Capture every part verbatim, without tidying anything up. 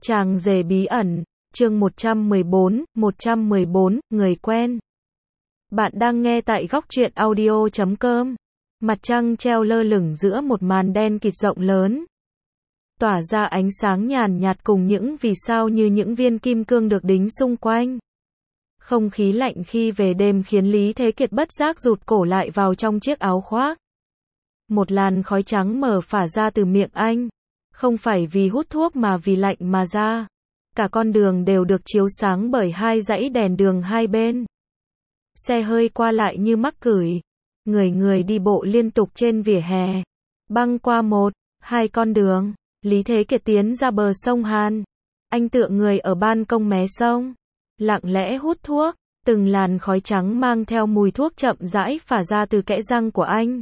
Chàng rể bí ẩn, chương một trăm mười bốn, một trăm mười bốn, người quen. Bạn đang nghe tại góc truyện audio chấm com. Mặt trăng treo lơ lửng giữa một màn đen kịt rộng lớn, tỏa ra ánh sáng nhàn nhạt cùng những vì sao như những viên kim cương được đính xung quanh. Không khí lạnh khi về đêm khiến Lý Thế Kiệt bất giác rụt cổ lại vào trong chiếc áo khoác. Một làn khói trắng mờ phả ra từ miệng anh, không phải vì hút thuốc mà vì lạnh mà ra. Cả con đường đều được chiếu sáng bởi hai dãy đèn đường hai bên. Xe hơi qua lại như mắc cửi, người người đi bộ liên tục trên vỉa hè. Băng qua một, hai con đường, Lý Thế Kiệt tiến ra bờ sông Hàn. Anh tựa người ở ban công mé sông, lặng lẽ hút thuốc, từng làn khói trắng mang theo mùi thuốc chậm rãi phả ra từ kẽ răng của anh.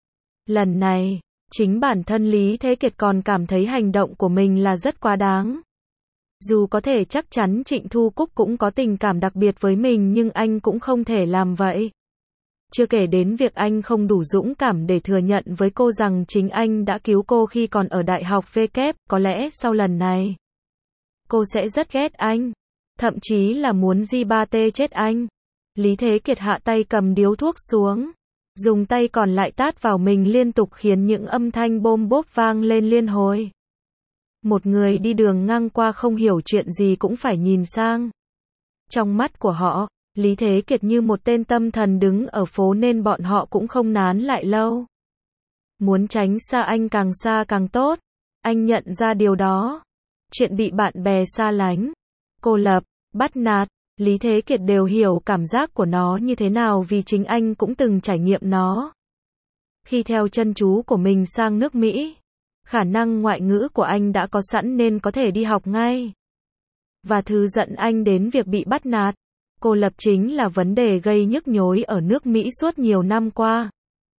Lần này, chính bản thân Lý Thế Kiệt còn cảm thấy hành động của mình là rất quá đáng. Dù có thể chắc chắn Trịnh Thu Cúc cũng có tình cảm đặc biệt với mình nhưng anh cũng không thể làm vậy. Chưa kể đến việc anh không đủ dũng cảm để thừa nhận với cô rằng chính anh đã cứu cô khi còn ở đại học vê kép, có lẽ sau lần này, cô sẽ rất ghét anh, thậm chí là muốn gi ba tê chết anh. Lý Thế Kiệt hạ tay cầm điếu thuốc xuống, dùng tay còn lại tát vào mình liên tục khiến những âm thanh bôm bốp vang lên liên hồi. Một người đi đường ngang qua không hiểu chuyện gì cũng phải nhìn sang. Trong mắt của họ, Lý Thế Kiệt như một tên tâm thần đứng ở phố nên bọn họ cũng không nán lại lâu. Muốn tránh xa anh càng xa càng tốt. Anh nhận ra điều đó. Chuyện bị bạn bè xa lánh, cô lập, bắt nạt, Lý Thế Kiệt đều hiểu cảm giác của nó như thế nào vì chính anh cũng từng trải nghiệm nó. Khi theo chân chú của mình sang nước Mỹ, khả năng ngoại ngữ của anh đã có sẵn nên có thể đi học ngay. Và thứ dẫn anh đến việc bị bắt nạt, cô lập chính là vấn đề gây nhức nhối ở nước Mỹ suốt nhiều năm qua.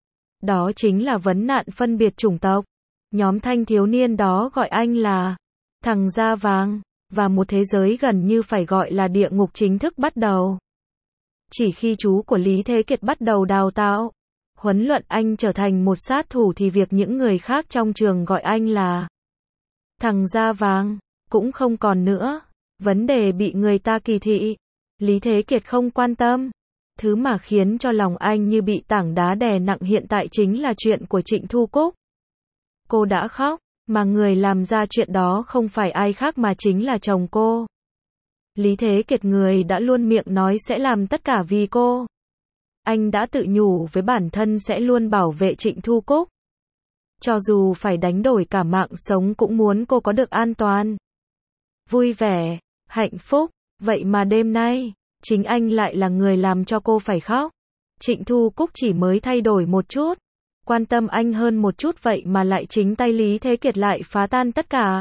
Đó chính là vấn nạn phân biệt chủng tộc. Nhóm thanh thiếu niên đó gọi anh là thằng da vàng, và một thế giới gần như phải gọi là địa ngục chính thức bắt đầu. Chỉ khi chú của Lý Thế Kiệt bắt đầu đào tạo, huấn luyện anh trở thành một sát thủ thì việc những người khác trong trường gọi anh là thằng da vàng cũng không còn nữa. Vấn đề bị người ta kỳ thị, Lý Thế Kiệt không quan tâm. Thứ mà khiến cho lòng anh như bị tảng đá đè nặng hiện tại chính là chuyện của Trịnh Thu Cúc. Cô đã khóc, mà người làm ra chuyện đó không phải ai khác mà chính là chồng cô. Lý Thế Kiệt người đã luôn miệng nói sẽ làm tất cả vì cô. Anh đã tự nhủ với bản thân sẽ luôn bảo vệ Trịnh Thu Cúc. Cho dù phải đánh đổi cả mạng sống cũng muốn cô có được an toàn, vui vẻ, hạnh phúc. Vậy mà đêm nay, chính anh lại là người làm cho cô phải khóc. Trịnh Thu Cúc chỉ mới thay đổi một chút, quan tâm anh hơn một chút vậy mà lại chính tay Lý Thế Kiệt lại phá tan tất cả.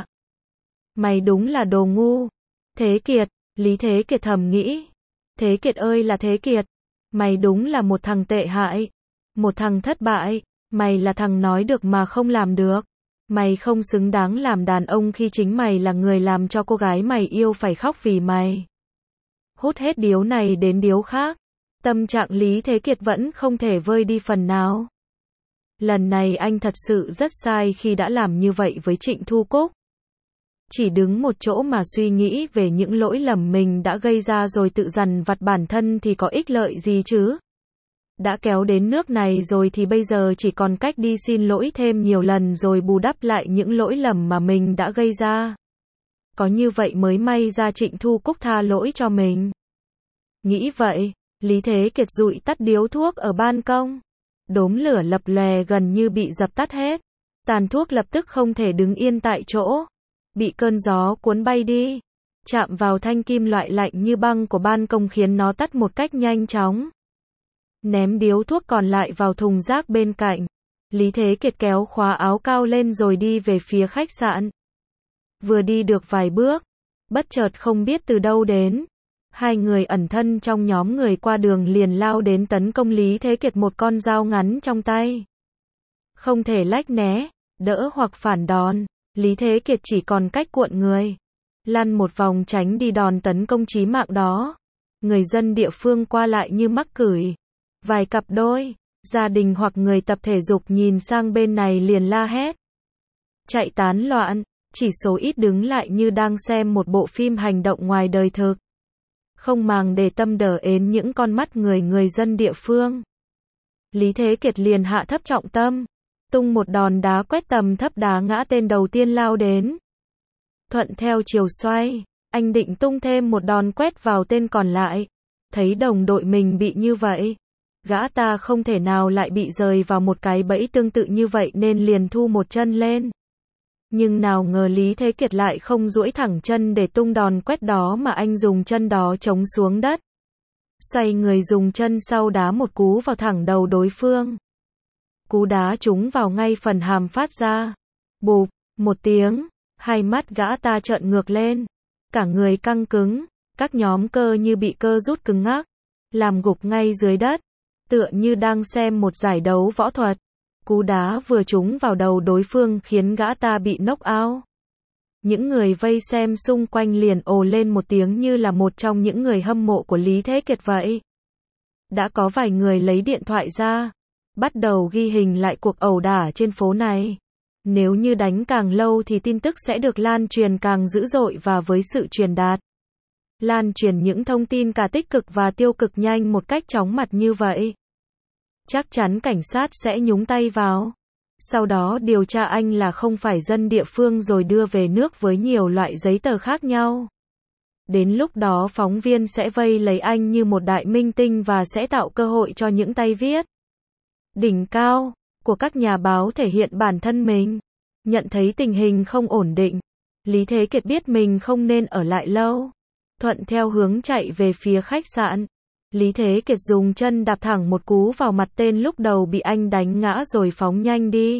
Mày đúng là đồ ngu. Thế Kiệt, Lý Thế Kiệt thầm nghĩ. Thế Kiệt ơi là Thế Kiệt, mày đúng là một thằng tệ hại, một thằng thất bại, mày là thằng nói được mà không làm được. Mày không xứng đáng làm đàn ông khi chính mày là người làm cho cô gái mày yêu phải khóc vì mày. Hút hết điếu này đến điếu khác, tâm trạng Lý Thế Kiệt vẫn không thể vơi đi phần nào. Lần này anh thật sự rất sai khi đã làm như vậy với Trịnh Thu Cúc. Chỉ đứng một chỗ mà suy nghĩ về những lỗi lầm mình đã gây ra rồi tự dằn vặt bản thân thì có ích lợi gì chứ? Đã kéo đến nước này rồi thì bây giờ chỉ còn cách đi xin lỗi thêm nhiều lần rồi bù đắp lại những lỗi lầm mà mình đã gây ra. Có như vậy mới may ra Trịnh Thu Cúc tha lỗi cho mình. Nghĩ vậy, Lý Thế Kiệt dụi tắt điếu thuốc ở ban công. Đốm lửa lập lòe gần như bị dập tắt hết. Tàn thuốc lập tức không thể đứng yên tại chỗ, bị cơn gió cuốn bay đi, chạm vào thanh kim loại lạnh như băng của ban công khiến nó tắt một cách nhanh chóng. Ném điếu thuốc còn lại vào thùng rác bên cạnh, Lý Thế Kiệt kéo khóa áo cao lên rồi đi về phía khách sạn. Vừa đi được vài bước, bất chợt không biết từ đâu đến, hai người ẩn thân trong nhóm người qua đường liền lao đến tấn công Lý Thế Kiệt một con dao ngắn trong tay. Không thể lách né, đỡ hoặc phản đòn, Lý Thế Kiệt chỉ còn cách cuộn người, lăn một vòng tránh đi đòn tấn công chí mạng đó. Người dân địa phương qua lại như mắc cửi. Vài cặp đôi, gia đình hoặc người tập thể dục nhìn sang bên này liền la hét. Chạy tán loạn, chỉ số ít đứng lại như đang xem một bộ phim hành động ngoài đời thực. Không màng để tâm đờ ến những con mắt người người dân địa phương. Lý Thế Kiệt liền hạ thấp trọng tâm, tung một đòn đá quét tầm thấp đá ngã tên đầu tiên lao đến. Thuận theo chiều xoay, anh định tung thêm một đòn quét vào tên còn lại. Thấy đồng đội mình bị như vậy, gã ta không thể nào lại bị rời vào một cái bẫy tương tự như vậy nên liền thu một chân lên. Nhưng nào ngờ Lý Thế Kiệt lại không duỗi thẳng chân để tung đòn quét đó mà anh dùng chân đó chống xuống đất. Xoay người dùng chân sau đá một cú vào thẳng đầu đối phương. Cú đá trúng vào ngay phần hàm phát ra. Bụp, một tiếng, hai mắt gã ta trợn ngược lên. Cả người căng cứng, các nhóm cơ như bị cơ rút cứng ngắc, làm gục ngay dưới đất, tựa như đang xem một giải đấu võ thuật. Cú đá vừa trúng vào đầu đối phương khiến gã ta bị knock out. Những người vây xem xung quanh liền ồ lên một tiếng như là một trong những người hâm mộ của Lý Thế Kiệt vậy. Đã có vài người lấy điện thoại ra, bắt đầu ghi hình lại cuộc ẩu đả trên phố này. Nếu như đánh càng lâu thì tin tức sẽ được lan truyền càng dữ dội và với sự truyền đạt, lan truyền những thông tin cả tích cực và tiêu cực nhanh một cách chóng mặt như vậy, chắc chắn cảnh sát sẽ nhúng tay vào. Sau đó điều tra anh là không phải dân địa phương rồi đưa về nước với nhiều loại giấy tờ khác nhau. Đến lúc đó phóng viên sẽ vây lấy anh như một đại minh tinh và sẽ tạo cơ hội cho những tay viết đỉnh cao của các nhà báo thể hiện bản thân mình. Nhận thấy tình hình không ổn định, Lý Thế Kiệt biết mình không nên ở lại lâu. Thuận theo hướng chạy về phía khách sạn. Lý Thế Kiệt dùng chân đạp thẳng một cú vào mặt tên lúc đầu bị anh đánh ngã rồi phóng nhanh đi.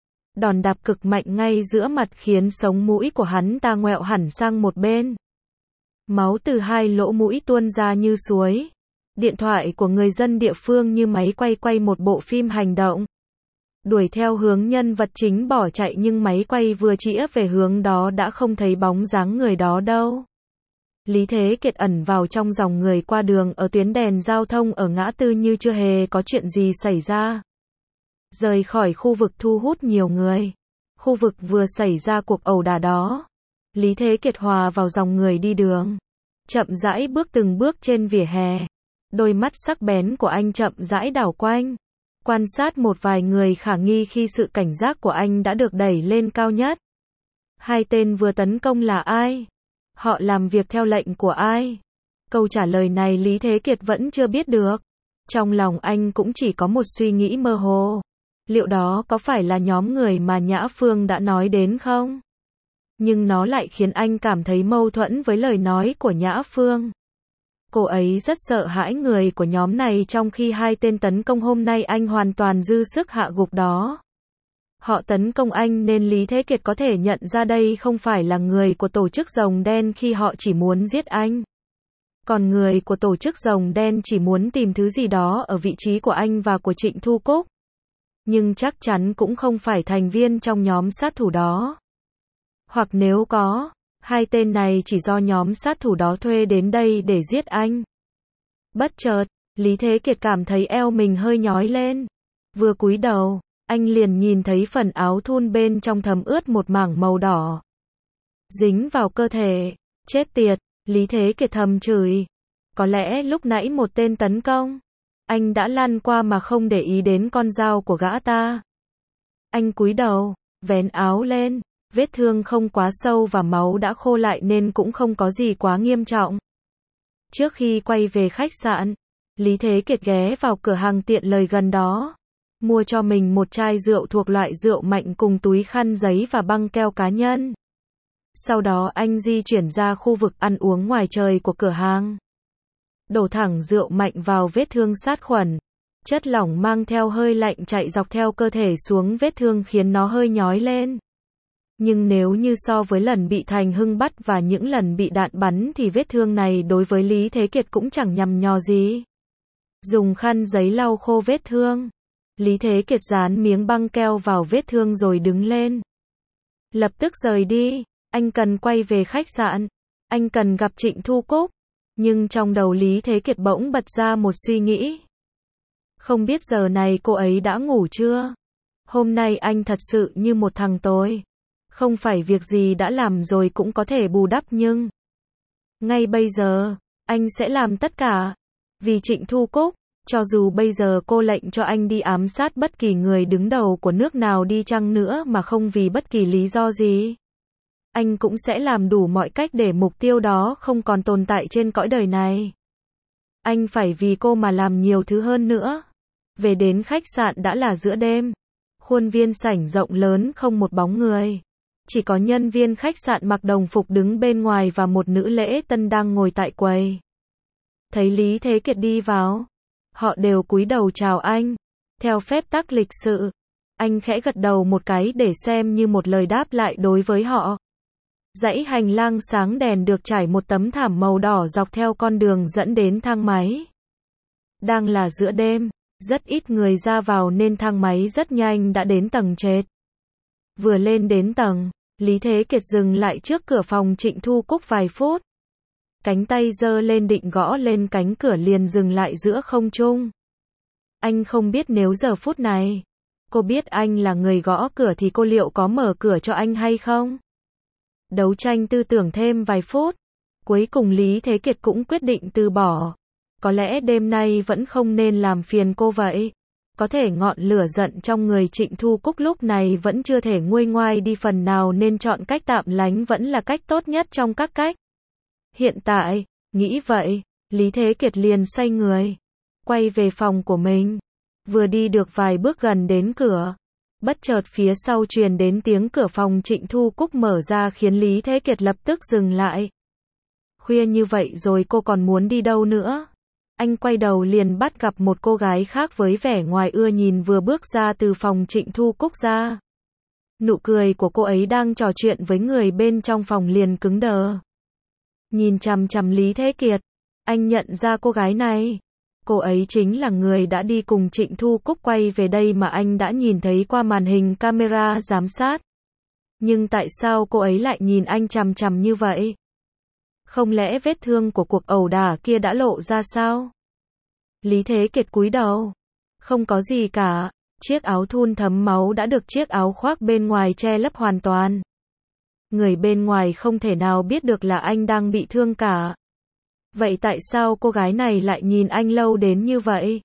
Đòn đạp cực mạnh ngay giữa mặt khiến sống mũi của hắn ta ngoẹo hẳn sang một bên. Máu từ hai lỗ mũi tuôn ra như suối. Điện thoại của người dân địa phương như máy quay quay một bộ phim hành động. Đuổi theo hướng nhân vật chính bỏ chạy nhưng máy quay vừa chĩa về hướng đó đã không thấy bóng dáng người đó đâu. Lý Thế Kiệt ẩn vào trong dòng người qua đường ở tuyến đèn giao thông ở ngã tư như chưa hề có chuyện gì xảy ra. Rời khỏi khu vực thu hút nhiều người, khu vực vừa xảy ra cuộc ẩu đả đó. Lý Thế Kiệt hòa vào dòng người đi đường, chậm rãi bước từng bước trên vỉa hè. Đôi mắt sắc bén của anh chậm rãi đảo quanh, quan sát một vài người khả nghi khi sự cảnh giác của anh đã được đẩy lên cao nhất. Hai tên vừa tấn công là ai? Họ làm việc theo lệnh của ai? Câu trả lời này Lý Thế Kiệt vẫn chưa biết được. Trong lòng anh cũng chỉ có một suy nghĩ mơ hồ. Liệu đó có phải là nhóm người mà Nhã Phương đã nói đến không? Nhưng nó lại khiến anh cảm thấy mâu thuẫn với lời nói của Nhã Phương. Cô ấy rất sợ hãi người của nhóm này trong khi hai tên tấn công hôm nay anh hoàn toàn dư sức hạ gục đó. Họ tấn công anh nên Lý Thế Kiệt có thể nhận ra đây không phải là người của tổ chức Rồng Đen khi họ chỉ muốn giết anh. Còn người của tổ chức Rồng Đen chỉ muốn tìm thứ gì đó ở vị trí của anh và của Trịnh Thu Cúc. Nhưng chắc chắn cũng không phải thành viên trong nhóm sát thủ đó. Hoặc nếu có, hai tên này chỉ do nhóm sát thủ đó thuê đến đây để giết anh. Bất chợt, Lý Thế Kiệt cảm thấy eo mình hơi nhói lên. Vừa cúi đầu, anh liền nhìn thấy phần áo thun bên trong thấm ướt một mảng màu đỏ. Dính vào cơ thể. Chết tiệt, Lý Thế Kiệt thầm chửi. Có lẽ lúc nãy một tên tấn công, anh đã lăn qua mà không để ý đến con dao của gã ta. Anh cúi đầu, vén áo lên. Vết thương không quá sâu và máu đã khô lại nên cũng không có gì quá nghiêm trọng. Trước khi quay về khách sạn, Lý Thế Kiệt ghé vào cửa hàng tiện lợi gần đó, mua cho mình một chai rượu thuộc loại rượu mạnh cùng túi khăn giấy và băng keo cá nhân. Sau đó anh di chuyển ra khu vực ăn uống ngoài trời của cửa hàng. Đổ thẳng rượu mạnh vào vết thương sát khuẩn. Chất lỏng mang theo hơi lạnh chạy dọc theo cơ thể xuống vết thương khiến nó hơi nhói lên. Nhưng nếu như so với lần bị Thành Hưng bắt và những lần bị đạn bắn thì vết thương này đối với Lý Thế Kiệt cũng chẳng nhằm nhò gì. Dùng khăn giấy lau khô vết thương. Lý Thế Kiệt dán miếng băng keo vào vết thương rồi đứng lên. Lập tức rời đi. Anh cần quay về khách sạn. Anh cần gặp Trịnh Thu Cúc. Nhưng trong đầu Lý Thế Kiệt bỗng bật ra một suy nghĩ. Không biết giờ này cô ấy đã ngủ chưa? Hôm nay anh thật sự như một thằng tồi. Không phải việc gì đã làm rồi cũng có thể bù đắp nhưng ngay bây giờ, anh sẽ làm tất cả. Vì Trịnh Thu Cúc, cho dù bây giờ cô lệnh cho anh đi ám sát bất kỳ người đứng đầu của nước nào đi chăng nữa mà không vì bất kỳ lý do gì, anh cũng sẽ làm đủ mọi cách để mục tiêu đó không còn tồn tại trên cõi đời này. Anh phải vì cô mà làm nhiều thứ hơn nữa. Về đến khách sạn đã là giữa đêm. Khuôn viên sảnh rộng lớn không một bóng người. Chỉ có nhân viên khách sạn mặc đồng phục đứng bên ngoài và một nữ lễ tân đang ngồi tại quầy. Thấy Lý Thế Kiệt đi vào, họ đều cúi đầu chào anh. Theo phép tắc lịch sự, anh khẽ gật đầu một cái để xem như một lời đáp lại đối với họ. Dãy hành lang sáng đèn được trải một tấm thảm màu đỏ dọc theo con đường dẫn đến thang máy. Đang là giữa đêm, rất ít người ra vào nên thang máy rất nhanh đã đến tầng trệt. Vừa lên đến tầng, Lý Thế Kiệt dừng lại trước cửa phòng Trịnh Thu Cúc vài phút. Cánh tay giơ lên định gõ lên cánh cửa liền dừng lại giữa không trung. Anh không biết nếu giờ phút này, cô biết anh là người gõ cửa thì cô liệu có mở cửa cho anh hay không? Đấu tranh tư tưởng thêm vài phút. Cuối cùng Lý Thế Kiệt cũng quyết định từ bỏ. Có lẽ đêm nay vẫn không nên làm phiền cô vậy. Có thể ngọn lửa giận trong người Trịnh Thu Cúc lúc này vẫn chưa thể nguôi ngoai đi phần nào nên chọn cách tạm lánh vẫn là cách tốt nhất trong các cách. Hiện tại, nghĩ vậy, Lý Thế Kiệt liền xoay người, quay về phòng của mình. Vừa đi được vài bước gần đến cửa, bất chợt phía sau truyền đến tiếng cửa phòng Trịnh Thu Cúc mở ra khiến Lý Thế Kiệt lập tức dừng lại. Khuya như vậy rồi cô còn muốn đi đâu nữa? Anh quay đầu liền bắt gặp một cô gái khác với vẻ ngoài ưa nhìn vừa bước ra từ phòng Trịnh Thu Cúc ra. Nụ cười của cô ấy đang trò chuyện với người bên trong phòng liền cứng đờ. Nhìn chằm chằm Lý Thế Kiệt, anh nhận ra cô gái này. Cô ấy chính là người đã đi cùng Trịnh Thu Cúc quay về đây mà anh đã nhìn thấy qua màn hình camera giám sát. Nhưng tại sao cô ấy lại nhìn anh chằm chằm như vậy? Không lẽ vết thương của cuộc ẩu đả kia đã lộ ra sao? Lý Thế Kiệt cúi đầu. Không có gì cả, chiếc áo thun thấm máu đã được chiếc áo khoác bên ngoài che lấp hoàn toàn. Người bên ngoài không thể nào biết được là anh đang bị thương cả. Vậy tại sao cô gái này lại nhìn anh lâu đến như vậy?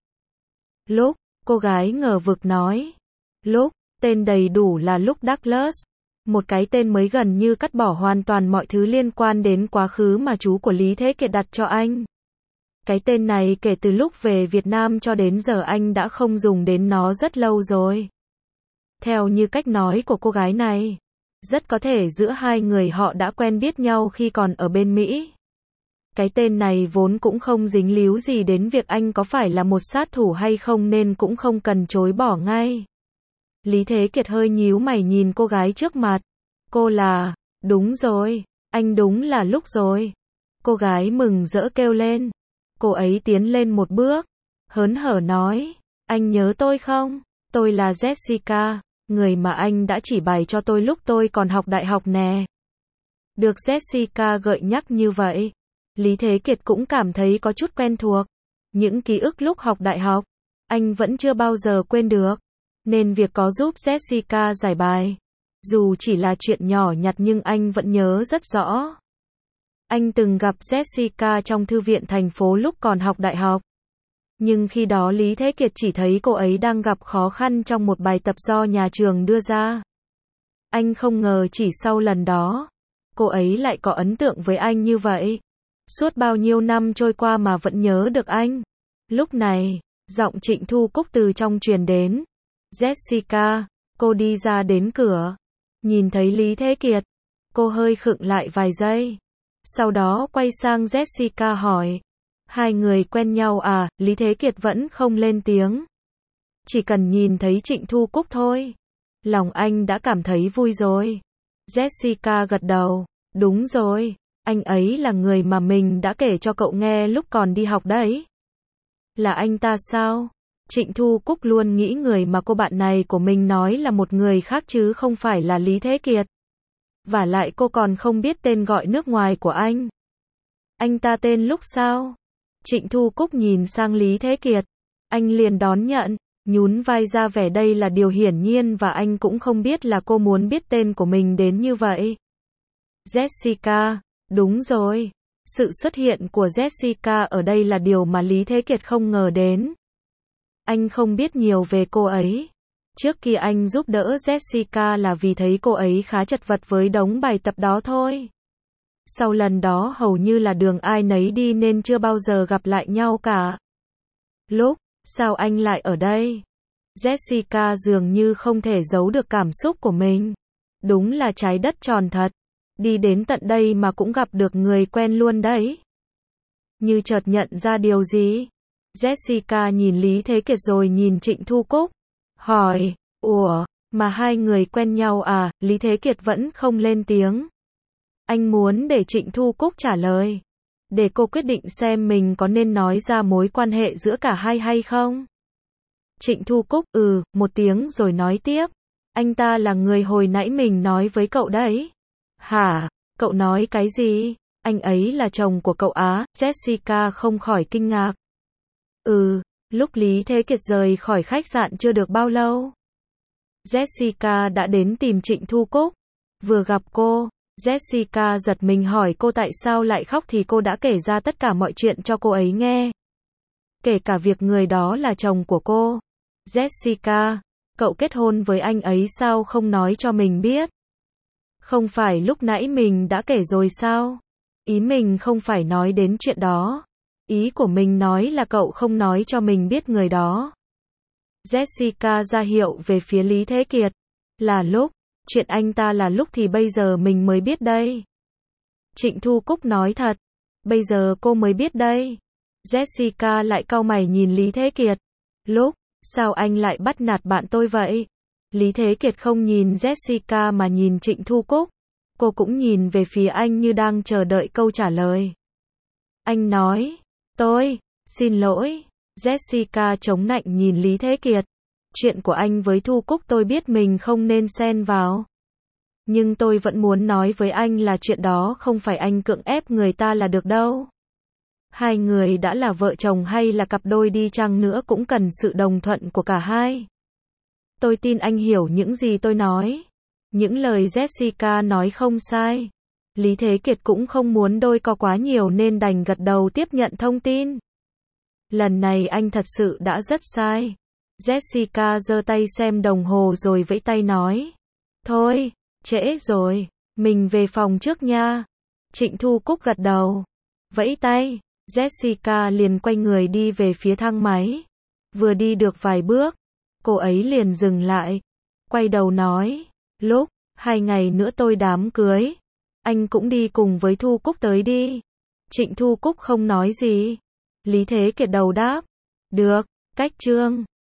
Lúc, cô gái ngờ vực nói. Lúc, tên đầy đủ là Lúc Douglas. Một cái tên mới gần như cắt bỏ hoàn toàn mọi thứ liên quan đến quá khứ mà chú của Lý Thế Kiệt đặt cho anh. Cái tên này kể từ lúc về Việt Nam cho đến giờ anh đã không dùng đến nó rất lâu rồi. Theo như cách nói của cô gái này, rất có thể giữa hai người họ đã quen biết nhau khi còn ở bên Mỹ. Cái tên này vốn cũng không dính líu gì đến việc anh có phải là một sát thủ hay không nên cũng không cần chối bỏ ngay. Lý Thế Kiệt hơi nhíu mày nhìn cô gái trước mặt. Cô là, đúng rồi, anh đúng là Lúc rồi. Cô gái mừng rỡ kêu lên. Cô ấy tiến lên một bước, hớn hở nói, anh nhớ tôi không? Tôi là Jessica, người mà anh đã chỉ bày cho tôi lúc tôi còn học đại học nè. Được Jessica gợi nhắc như vậy, Lý Thế Kiệt cũng cảm thấy có chút quen thuộc. Những ký ức lúc học đại học, anh vẫn chưa bao giờ quên được. Nên việc có giúp Jessica giải bài, dù chỉ là chuyện nhỏ nhặt nhưng anh vẫn nhớ rất rõ. Anh từng gặp Jessica trong thư viện thành phố lúc còn học đại học. Nhưng khi đó Lý Thế Kiệt chỉ thấy cô ấy đang gặp khó khăn trong một bài tập do nhà trường đưa ra. Anh không ngờ chỉ sau lần đó, cô ấy lại có ấn tượng với anh như vậy. Suốt bao nhiêu năm trôi qua mà vẫn nhớ được anh. Lúc này, giọng Trịnh Thu Cúc từ trong truyền đến. Jessica, cô đi ra đến cửa. Nhìn thấy Lý Thế Kiệt, cô hơi khựng lại vài giây. Sau đó quay sang Jessica hỏi. Hai người quen nhau à? Lý Thế Kiệt vẫn không lên tiếng. Chỉ cần nhìn thấy Trịnh Thu Cúc thôi, lòng anh đã cảm thấy vui rồi. Jessica gật đầu. Đúng rồi, anh ấy là người mà mình đã kể cho cậu nghe lúc còn đi học đấy. Là anh ta sao? Trịnh Thu Cúc luôn nghĩ người mà cô bạn này của mình nói là một người khác chứ không phải là Lý Thế Kiệt. Vả lại cô còn không biết tên gọi nước ngoài của anh. Anh ta tên Lúc sao? Trịnh Thu Cúc nhìn sang Lý Thế Kiệt. Anh liền đón nhận. nhún vai ra vẻ đây là điều hiển nhiên và anh cũng không biết là cô muốn biết tên của mình đến như vậy. Jessica, đúng rồi. Sự xuất hiện của Jessica ở đây là điều mà Lý Thế Kiệt không ngờ đến. Anh không biết nhiều về cô ấy. Trước khi anh giúp đỡ Jessica là vì thấy cô ấy khá chật vật với đống bài tập đó thôi. Sau lần đó hầu như là đường ai nấy đi nên chưa bao giờ gặp lại nhau cả. Lúc, sao anh lại ở đây? Jessica dường như không thể giấu được cảm xúc của mình. Đúng là trái đất tròn thật. Đi đến tận đây mà cũng gặp được người quen luôn đấy. Như chợt nhận ra điều gì. Jessica nhìn Lý Thế Kiệt rồi nhìn Trịnh Thu Cúc. Hỏi, ủa, mà hai người quen nhau à? Lý Thế Kiệt vẫn không lên tiếng. Anh muốn để Trịnh Thu Cúc trả lời. Để cô quyết định xem mình có nên nói ra mối quan hệ giữa cả hai hay không. Trịnh Thu Cúc, ừ, một tiếng rồi nói tiếp. Anh ta là người hồi nãy mình nói với cậu đấy. Hả? Cậu nói cái gì? Anh ấy là chồng của cậu á? Jessica không khỏi kinh ngạc. Ừ, lúc Lý Thế Kiệt rời khỏi khách sạn chưa được bao lâu. Jessica đã đến tìm Trịnh Thu Cúc. Vừa gặp cô, Jessica giật mình hỏi cô tại sao lại khóc thì cô đã kể ra tất cả mọi chuyện cho cô ấy nghe. Kể cả việc người đó là chồng của cô. Jessica, cậu kết hôn với anh ấy sao không nói cho mình biết? Không phải lúc nãy mình đã kể rồi sao? Ý mình không phải nói đến chuyện đó. Ý của mình nói là cậu không nói cho mình biết người đó. Jessica ra hiệu về phía Lý Thế Kiệt. Là lúc, chuyện anh ta là lúc thì bây giờ mình mới biết đây. Trịnh Thu Cúc nói thật. Bây giờ cô mới biết đây. Jessica lại cau mày nhìn Lý Thế Kiệt. Lúc, sao anh lại bắt nạt bạn tôi vậy? Lý Thế Kiệt không nhìn Jessica mà nhìn Trịnh Thu Cúc. Cô cũng nhìn về phía anh như đang chờ đợi câu trả lời. Anh nói, tôi, xin lỗi. Jessica chống nạnh nhìn Lý Thế Kiệt. Chuyện của anh với Thu Cúc tôi biết mình không nên xen vào. Nhưng tôi vẫn muốn nói với anh là chuyện đó không phải anh cưỡng ép người ta là được đâu. Hai người đã là vợ chồng hay là cặp đôi đi chăng nữa cũng cần sự đồng thuận của cả hai. Tôi tin anh hiểu những gì tôi nói. Những lời Jessica nói không sai. Lý Thế Kiệt cũng không muốn đôi co quá nhiều nên đành gật đầu tiếp nhận thông tin. Lần này anh thật sự đã rất sai. Jessica giơ tay xem đồng hồ rồi vẫy tay nói. Thôi, trễ rồi, mình về phòng trước nha. Trịnh Thu Cúc gật đầu. Vẫy tay, Jessica liền quay người đi về phía thang máy. Vừa đi được vài bước, cô ấy liền dừng lại. Quay đầu nói, lúc, hai ngày nữa tôi đám cưới. Anh cũng đi cùng với Thu Cúc tới đi. Trịnh Thu Cúc không nói gì. Lý Thế Kiệt đầu đáp. Được, cách chương.